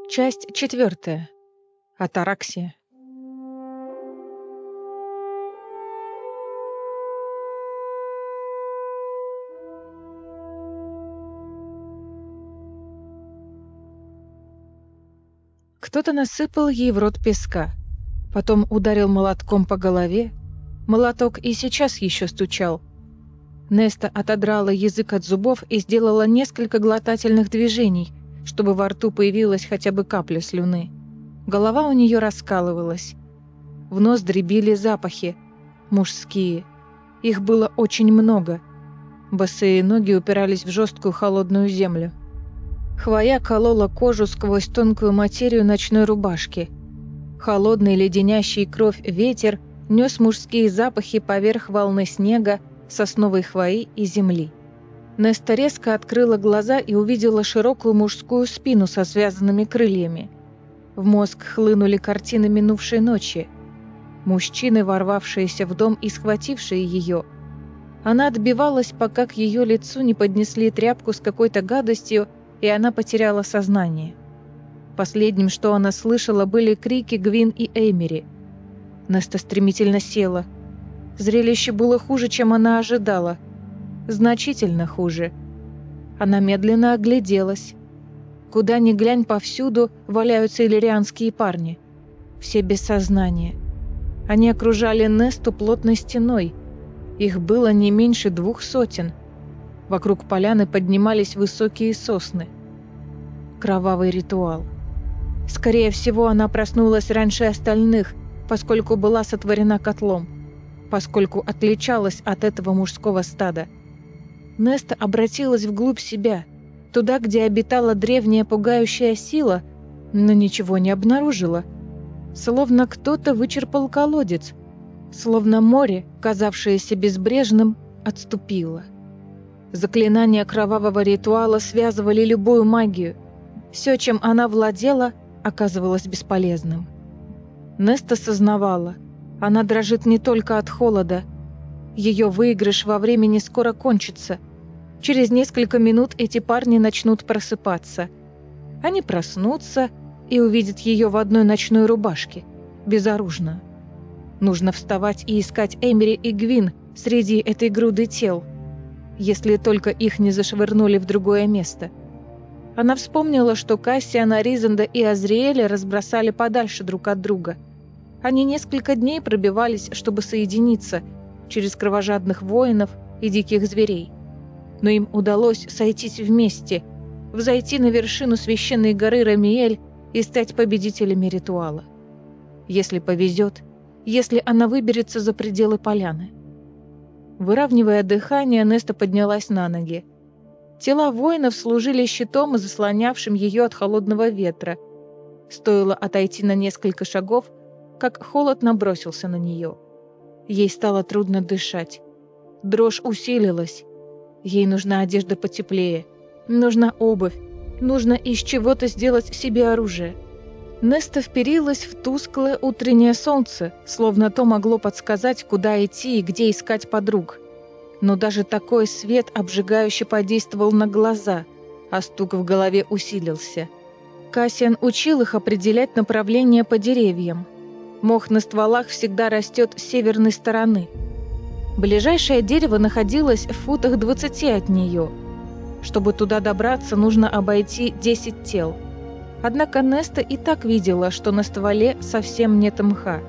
Часть 4. Атараксия. Кто-то насыпал ей в рот песка, потом ударил молотком по голове. Молоток и сейчас еще стучал. Неста отодрала язык от зубов и сделала несколько глотательных движений, чтобы во рту появилась хотя бы капля слюны. Голова у нее раскалывалась. В ноздри били запахи. Мужские. Их было очень много. Босые ноги упирались в жесткую холодную землю. Хвоя колола кожу сквозь тонкую материю ночной рубашки. Холодный, леденящий кровь ветер нес мужские запахи поверх волны снега, сосновой хвои и земли. Неста резко открыла глаза и увидела широкую мужскую спину со связанными крыльями. В мозг хлынули картины минувшей ночи. Мужчины, ворвавшиеся в дом и схватившие ее. Она отбивалась, пока к ее лицу не поднесли тряпку с какой-то гадостью, и она потеряла сознание. Последним, что она слышала, были крики Гвин и Эймери. Неста стремительно села. Зрелище было хуже, чем она ожидала. Значительно хуже. Она медленно огляделась. Куда ни глянь, повсюду валяются иллирианские парни. Все без сознания. Они окружали Несту плотной стеной. Их было не меньше 200. Вокруг поляны поднимались высокие сосны. Кровавый ритуал. Скорее всего, она проснулась раньше остальных, поскольку была сотворена котлом, поскольку отличалась от этого мужского стада. Неста обратилась вглубь себя, туда, где обитала древняя пугающая сила, но ничего не обнаружила. Словно кто-то вычерпал колодец, словно море, казавшееся безбрежным, отступило. Заклинания кровавого ритуала связывали любую магию. Все, чем она владела, оказывалось бесполезным. Неста сознавала, она дрожит не только от холода. Ее выигрыш во времени скоро кончится. Через несколько минут эти парни начнут просыпаться. Они проснутся и увидят ее в одной ночной рубашке, безоружную. Нужно вставать и искать Эмери и Гвин среди этой груды тел, если только их не зашвырнули в другое место. Она вспомнила, что Кассиана, Ризанда и Азриэля разбросали подальше друг от друга. Они несколько дней пробивались, чтобы соединиться, через кровожадных воинов и диких зверей. Но им удалось сойтись вместе, взойти на вершину священной горы Рамиэль и стать победителями ритуала. Если повезет, если она выберется за пределы поляны. Выравнивая дыхание, Неста поднялась на ноги. Тела воинов служили щитом, заслонявшим ее от холодного ветра. Стоило отойти на несколько шагов, как холод набросился на нее. Ей стало трудно дышать. Дрожь усилилась. Ей нужна одежда потеплее, нужна обувь, нужно из чего-то сделать себе оружие. Неста вперилась в тусклое утреннее солнце, словно то могло подсказать, куда идти и где искать подруг. Но даже такой свет обжигающе подействовал на глаза, а стук в голове усилился. Кассиан учил их определять направление по деревьям. Мох на стволах всегда растет с северной стороны. Ближайшее дерево находилось в футах 20 от нее. Чтобы туда добраться, нужно обойти 10 тел. Однако Неста и так видела, что на стволе совсем нет мха.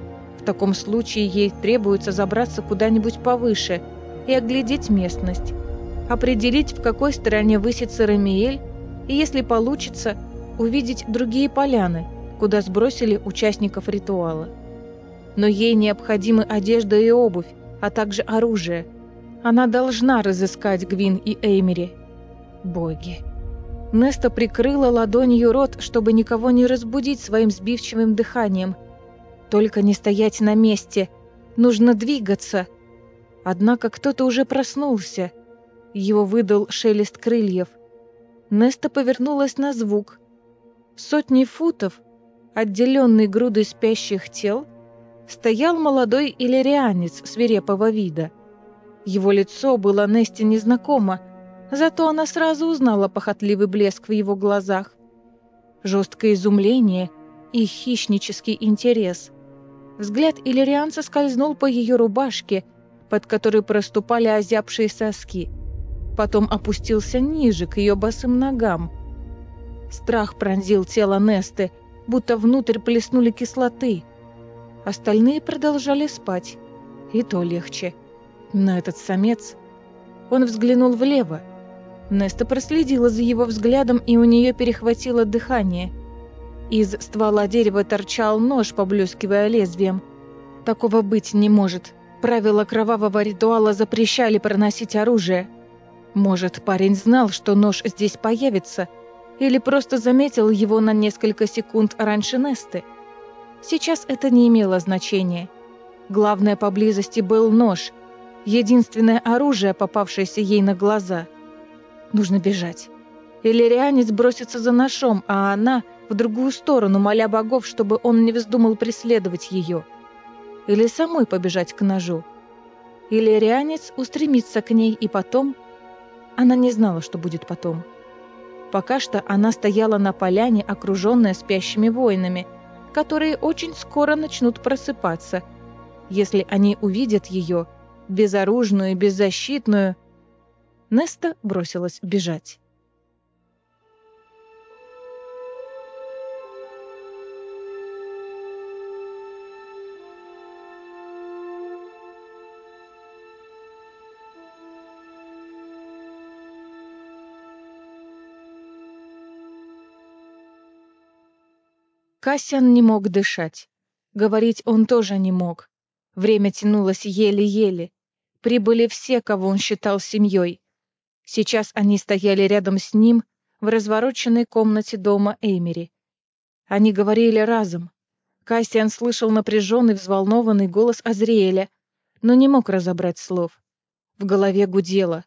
В таком случае ей требуется забраться куда-нибудь повыше и оглядеть местность, определить, в какой стороне высится Рамиэль, и, если получится, увидеть другие поляны, куда сбросили участников ритуала. Но ей необходимы одежда и обувь, а также оружие. Она должна разыскать Гвин и Эймери. Боги. Неста прикрыла ладонью рот, чтобы никого не разбудить своим сбивчивым дыханием. Только не стоять на месте. Нужно двигаться. Однако кто-то уже проснулся. Его выдал шелест крыльев. Неста повернулась на звук. Сотни футов, отделенный грудой спящих тел, стоял молодой иллирианец свирепого вида. Его лицо было Несте незнакомо, зато она сразу узнала похотливый блеск в его глазах. жесткое изумление и хищнический интерес. Взгляд иллирианца скользнул по ее рубашке, под которой проступали озябшие соски. Потом опустился ниже, к ее босым ногам. Страх пронзил тело Несты, будто внутрь плеснули кислоты. Остальные продолжали спать. И то легче. Но этот самец... Он взглянул влево. Неста проследила за его взглядом, и у нее перехватило дыхание. Из ствола дерева торчал нож, поблескивая лезвием. Такого быть не может. Правила кровавого ритуала запрещали проносить оружие. Может, парень знал, что нож здесь появится, или просто заметил его на несколько секунд раньше Несты. Сейчас это не имело значения. Главное, поблизости был нож, единственное оружие, попавшееся ей на глаза. Нужно бежать. Иллирианец бросится за ножом, а она в другую сторону, моля богов, чтобы он не вздумал преследовать ее. Или самой побежать к ножу. Иллирианец устремится к ней, и потом... Она не знала, что будет потом. Пока что она стояла на поляне, окруженная спящими воинами, которые очень скоро начнут просыпаться. Если они увидят ее, безоружную и беззащитную... Неста бросилась бежать. Кассиан не мог дышать. Говорить он тоже не мог. Время тянулось еле-еле. Прибыли все, кого он считал семьей. Сейчас они стояли рядом с ним в развороченной комнате дома Эймери. Они говорили разом. Кассиан слышал напряженный, взволнованный голос Азриэля, но не мог разобрать слов. В голове гудело.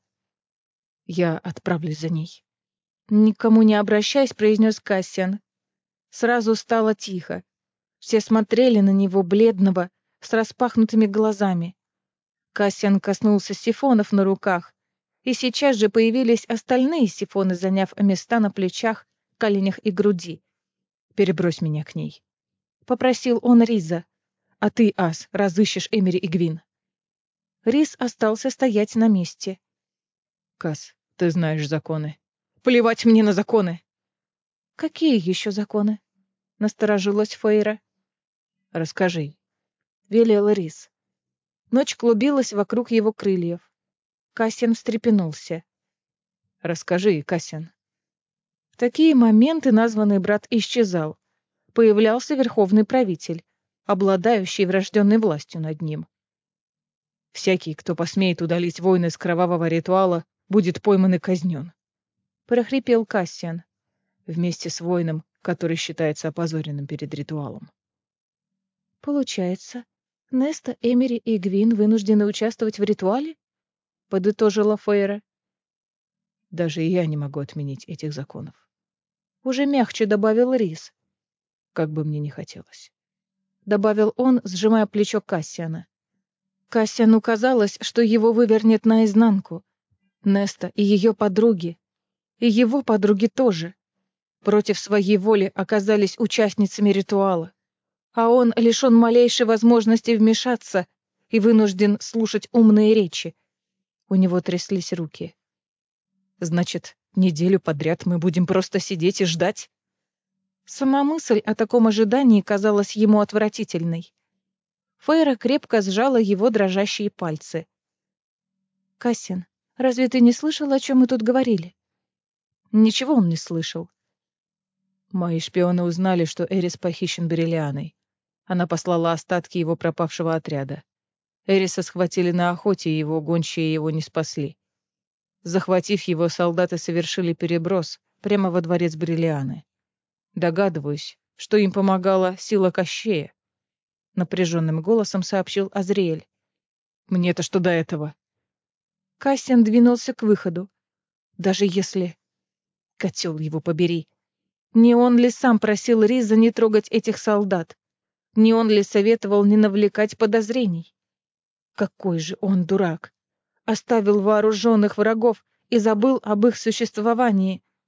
«Я отправлюсь за ней». Никому не обращаясь, произнес Кассиан. Сразу стало тихо. Все смотрели на него, бледного, с распахнутыми глазами. Кассиан коснулся сифонов на руках, и сейчас же появились остальные сифоны, заняв места на плечах, коленях и груди. «Перебрось меня к ней», — попросил он Риза. «А ты, Ас, разыщешь Эмери и Гвин». Риз остался стоять на месте. «Кас, ты знаешь законы». «Плевать мне на законы!» «Какие еще законы?» — насторожилась Фейра. «Расскажи», — велел Риз. Ночь клубилась вокруг его крыльев. Кассиан встрепенулся. «Расскажи, Кассиан». В такие моменты названный брат исчезал. Появлялся верховный правитель, обладающий врожденной властью над ним. «Всякий, кто посмеет удалить воина из кровавого ритуала, будет пойман и казнен», — прохрипел Кассиан, вместе с воином, который считается опозоренным перед ритуалом. «Получается, Неста, Эмери и Гвин вынуждены участвовать в ритуале?» — подытожила Фейра. «Даже и я не могу отменить этих законов», — уже мягче добавил Риз. «Как бы мне ни хотелось», — добавил он, сжимая плечо Кассиана. Кассиану казалось, что его вывернет наизнанку. Неста и ее подруги, и его подруги тоже, против своей воли оказались участницами ритуала, а он лишен малейшей возможности вмешаться и вынужден слушать умные речи. У него тряслись руки. «Значит, неделю подряд мы будем просто сидеть и ждать?» Сама мысль о таком ожидании казалась ему отвратительной. Фейра крепко сжала его дрожащие пальцы. «Кассиан, разве ты не слышал, о чем мы тут говорили?» Ничего он не слышал. Мои шпионы узнали, что Эрис похищен Бериллианой. Она послала остатки его пропавшего отряда. Эриса схватили на охоте, и его гончие его не спасли. Захватив его, солдаты совершили переброс прямо во дворец Бериллианы. Догадываюсь, что им помогала сила Кощея. Напряженным голосом сообщил Азриэль. «Мне-то что до этого?» Кассиан двинулся к выходу. Даже если... Котел его побери. Не он ли сам просил Риза не трогать этих солдат? Не он ли советовал не навлекать подозрений? Какой же он дурак! Оставил вооруженных врагов и забыл об их существовании.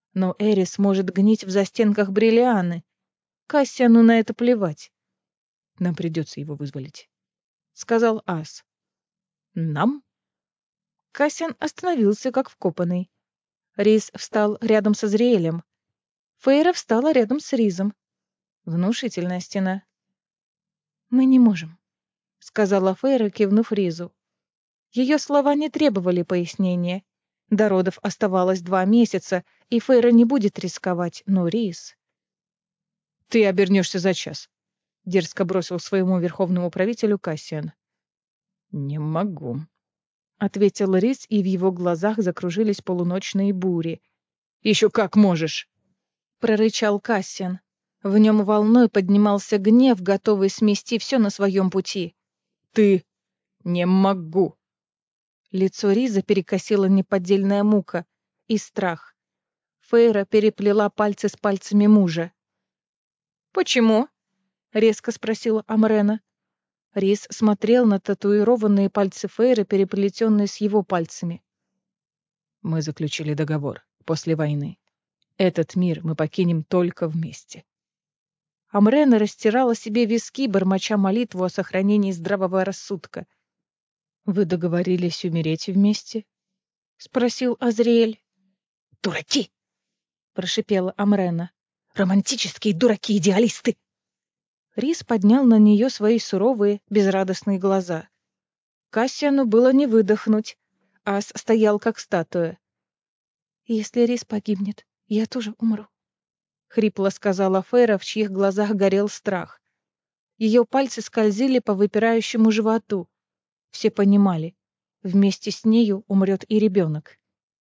Но Эрис может гнить в застенках Бриллианы. Кассиану на это плевать. Нам придется его вызволить, сказал Ас. Нам? Кассиан остановился, как вкопанный. Рис встал рядом со Азриэлем. Фейра встала рядом с Ризом. Внушительная стена. «Мы не можем», — сказала Фейра, кивнув Ризу. Ее слова не требовали пояснения. До родов оставалось 2 месяца, и Фейра не будет рисковать, но Риз... «Ты обернешься за час», — дерзко бросил своему верховному правителю Кассиан. «Не могу», — ответил Риз, и в его глазах закружились полуночные бури. «Еще как можешь!» — прорычал Кассиан. В нем волной поднимался гнев, готовый смести все на своем пути. «Ты...» «Не могу!» Лицо Риза перекосило неподдельная мука и страх. Фейра переплела пальцы с пальцами мужа. «Почему?» — резко спросила Амрена. Риз смотрел на татуированные пальцы Фейры, переплетенные с его пальцами. «Мы заключили договор после войны. Этот мир мы покинем только вместе». Амрена растирала себе виски, бормоча молитву о сохранении здравого рассудка. «Вы договорились умереть вместе?» — спросил Азриэль. «Дураки!» — прошипела Амрена. «Романтические дураки-идеалисты!» Рис поднял на нее свои суровые, безрадостные глаза. Кассиану было не выдохнуть. Ас стоял, как статуя. «Если Рис погибнет, я тоже умру», — хрипло сказала Фейра, в чьих глазах горел страх. Ее пальцы скользили по выпирающему животу. Все понимали, вместе с нею умрет и ребенок.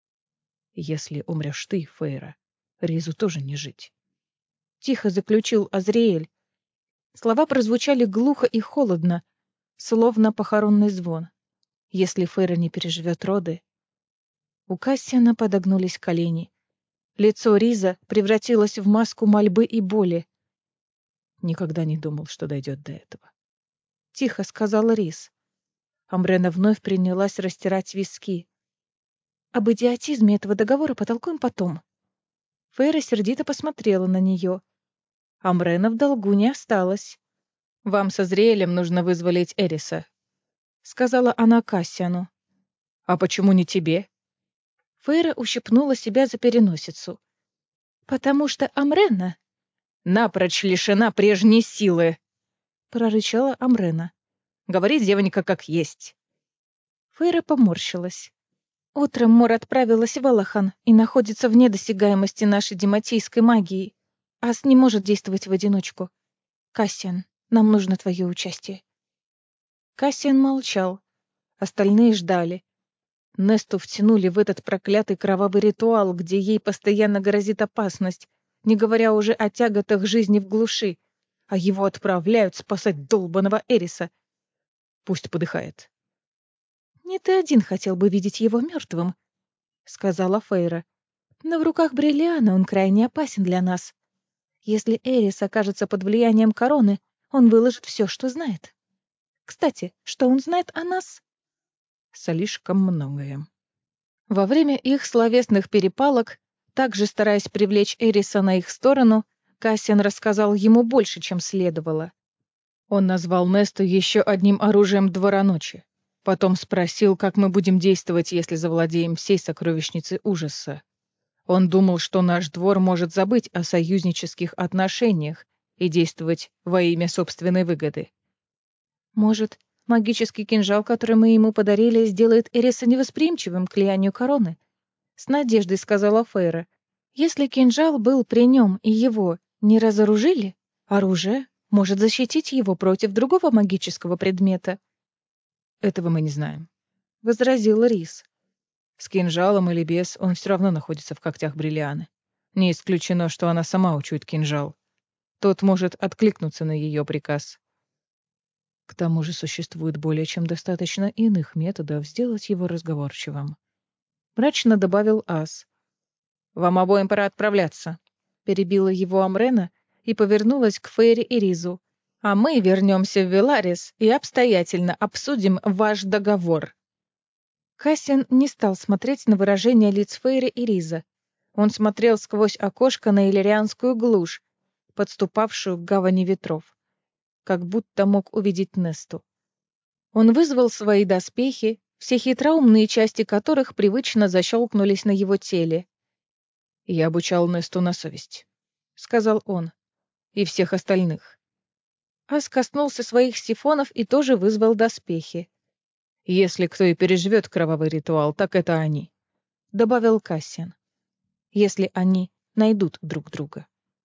«Если умрешь ты, Фейра, Ризу тоже не жить», — тихо заключил Азриэль. Слова прозвучали глухо и холодно, словно похоронный звон. Если Фейра не переживет роды... У Кассиана подогнулись колени. Лицо Риза превратилось в маску мольбы и боли. «Никогда не думал, что дойдет до этого», — тихо сказал Риз. Амрена вновь принялась растирать виски. «Об идиотизме этого договора потолкуем потом». Фейра сердито посмотрела на нее. Амрена в долгу не осталась. «Вам со Азриэлем нужно вызволить Эриса», — сказала она Кассиану. «А почему не тебе?» Фейра ущипнула себя за переносицу. «Потому что Амрена...» «Напрочь лишена прежней силы», — прорычала Амрена. «Говори, девонька, как есть». Фейра поморщилась. «Утром Мор отправилась в Элахан и находится вне досягаемости нашей дематийской магии. Ас не может действовать в одиночку. Кассиан, нам нужно твое участие». Кассиан молчал. Остальные ждали. Несту втянули в этот проклятый кровавый ритуал, где ей постоянно грозит опасность, не говоря уже о тяготах жизни в глуши, а его отправляют спасать долбаного Эриса. Пусть подыхает. «Не ты один хотел бы видеть его мертвым», — сказала Фейра. «Но в руках Бриллиана он крайне опасен для нас. Если Эрис окажется под влиянием короны, он выложит все, что знает. Кстати, что он знает о нас?» «Слишком многое». Во время их словесных перепалок, также стараясь привлечь Эриса на их сторону, Кассиан рассказал ему больше, чем следовало. Он назвал Несту еще одним оружием двора ночи. Потом спросил, как мы будем действовать, если завладеем всей сокровищницей ужаса. Он думал, что наш двор может забыть о союзнических отношениях и действовать во имя собственной выгоды. «Может, магический кинжал, который мы ему подарили, сделает Эриса невосприимчивым к влиянию короны?» — с надеждой сказала Фейра. «Если кинжал был при нем и его не разоружили, оружие может защитить его против другого магического предмета». «Этого мы не знаем», — возразил Рис. «С кинжалом или без, он все равно находится в когтях Бриллианы. Не исключено, что она сама учует кинжал. Тот может откликнуться на ее приказ. К тому же существует более чем достаточно иных методов сделать его разговорчивым», — мрачно добавил Ас. «Вам обоим пора отправляться», — перебила его Амрена и повернулась к Фейре и Ризу. «А мы вернемся в Веларис и обстоятельно обсудим ваш договор». Кассиан не стал смотреть на выражение лиц Фейры и Риза. Он смотрел сквозь окошко на иллирианскую глушь, подступавшую к гавани ветров, как будто мог увидеть Несту. Он вызвал свои доспехи, все хитроумные части которых привычно защелкнулись на его теле. «Я обучал Несту на совесть», — сказал он, — «и всех остальных». Ас коснулся своих сифонов и тоже вызвал доспехи. «Если кто и переживет кровавый ритуал, так это они», — добавил Кассиан. «Если они найдут друг друга».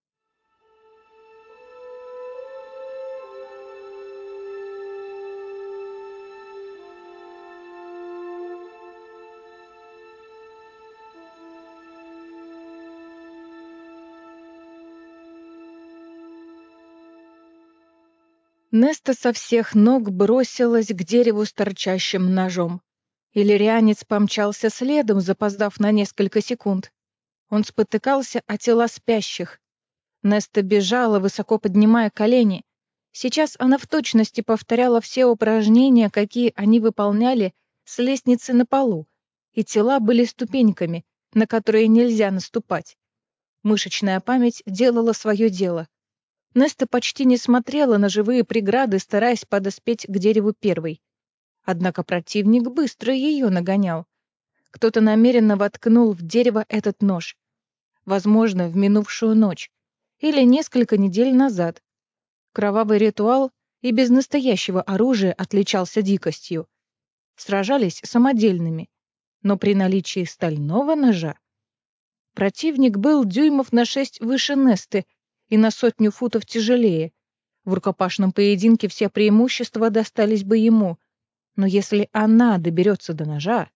Неста со всех ног бросилась к дереву с торчащим ножом. Иллирианец помчался следом, запоздав на несколько секунд. Он спотыкался о тела спящих. Неста бежала, высоко поднимая колени. Сейчас она в точности повторяла все упражнения, какие они выполняли с лестницы на полу, и тела были ступеньками, на которые нельзя наступать. Мышечная память делала свое дело. Неста почти не смотрела на живые преграды, стараясь подоспеть к дереву первой. Однако противник быстро ее нагонял. Кто-то намеренно воткнул в дерево этот нож. Возможно, в минувшую ночь. Или несколько недель назад. Кровавый ритуал и без настоящего оружия отличался дикостью. Сражались самодельными. Но при наличии стального ножа... Противник был дюймов на 6 выше Несты и на 100 футов тяжелее. В рукопашном поединке все преимущества достались бы ему. Но если она доберется до ножа...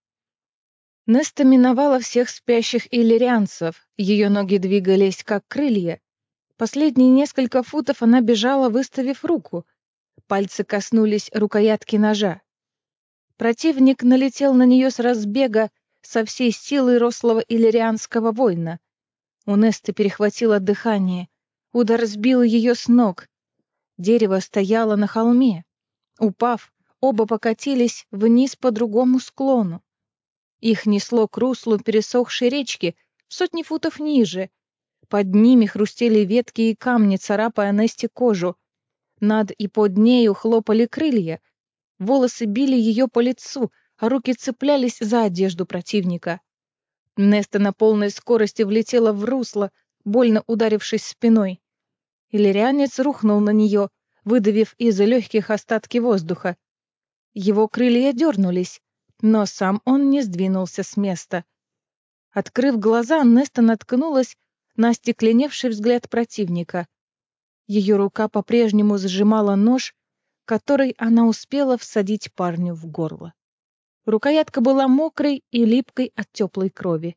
Неста миновала всех спящих иллирианцев. Ее ноги двигались, как крылья. Последние несколько футов она бежала, выставив руку. Пальцы коснулись рукоятки ножа. Противник налетел на нее с разбега со всей силой рослого иллирианского воина. У Несты перехватило дыхание. Удар сбил ее с ног. Дерево стояло на холме. Упав, оба покатились вниз по другому склону. Их несло к руслу пересохшей речки в 100 футов ниже. Под ними хрустели ветки и камни, царапая Несте кожу. Над и под нею хлопали крылья. Волосы били ее по лицу, а руки цеплялись за одежду противника. Неста на полной скорости влетела в русло, больно ударившись спиной. Иллирианец рухнул на нее, выдавив из легких остатки воздуха. Его крылья дернулись, но сам он не сдвинулся с места. Открыв глаза, Неста наткнулась на остекленевший взгляд противника. Ее рука по-прежнему сжимала нож, который она успела всадить парню в горло. Рукоятка была мокрой и липкой от теплой крови.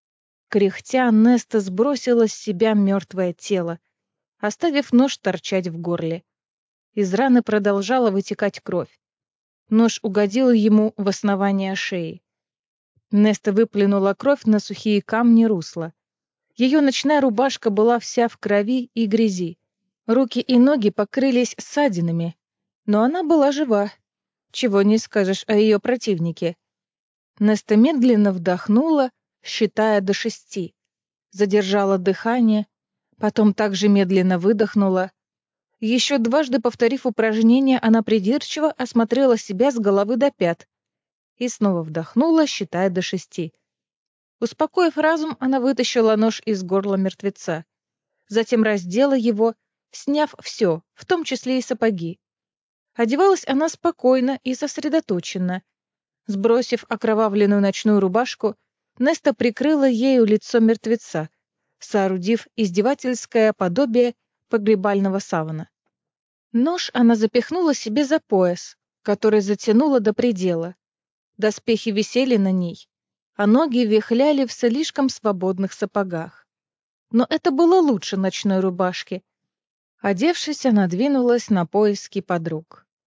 Кряхтя, Неста сбросила с себя мертвое тело, оставив нож торчать в горле. Из раны продолжала вытекать кровь. Нож угодил ему в основание шеи. Неста выплюнула кровь на сухие камни русла. Ее ночная рубашка была вся в крови и грязи. Руки и ноги покрылись ссадинами, но она была жива. Чего не скажешь о ее противнике. Неста медленно вдохнула, считая до 6. Задержала дыхание, потом также медленно выдохнула. Еще дважды повторив упражнение, она придирчиво осмотрела себя с головы до пят и снова вдохнула, считая до 6. Успокоив разум, она вытащила нож из горла мертвеца. Затем раздела его, сняв все, в том числе и сапоги. Одевалась она спокойно и сосредоточенно. Сбросив окровавленную ночную рубашку, Неста прикрыла ею лицо мертвеца, соорудив издевательское подобие погребального савана. Нож она запихнула себе за пояс, который затянула до предела. Доспехи висели на ней, а ноги вихляли в слишком свободных сапогах. Но это было лучше ночной рубашки. Одевшись, она двинулась на поиски подруг.